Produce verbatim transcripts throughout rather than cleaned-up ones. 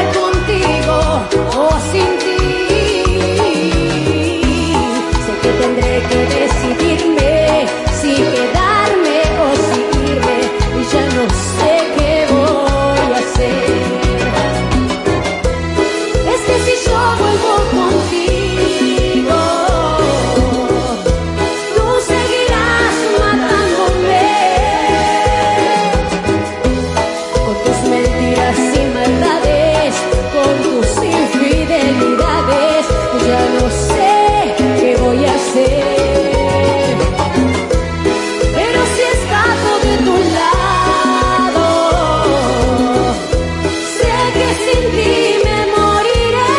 contigo o sin ti. Sé que tendré que decidirme si quedarme o si irme, y ya no sé qué voy a hacer. Es que si yo vuelvo contigo, tú seguirás matándome con tus mentiras y maldades, con tus infidelidades. Ya no sé qué voy a hacer, pero si escapo de tu lado, sé que sin ti me moriré.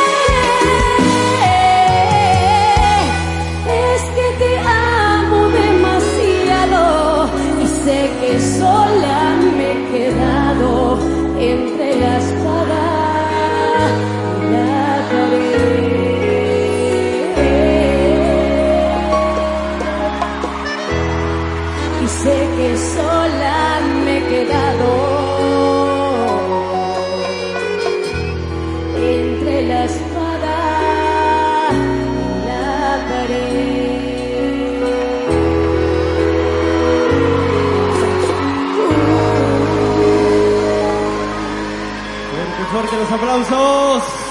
Es que te amo demasiado y sé que sola me he quedado entre la espada y la pared. Y sé que sola me he quedado entre la espada y la pared. Fuerte, fuerte los aplausos.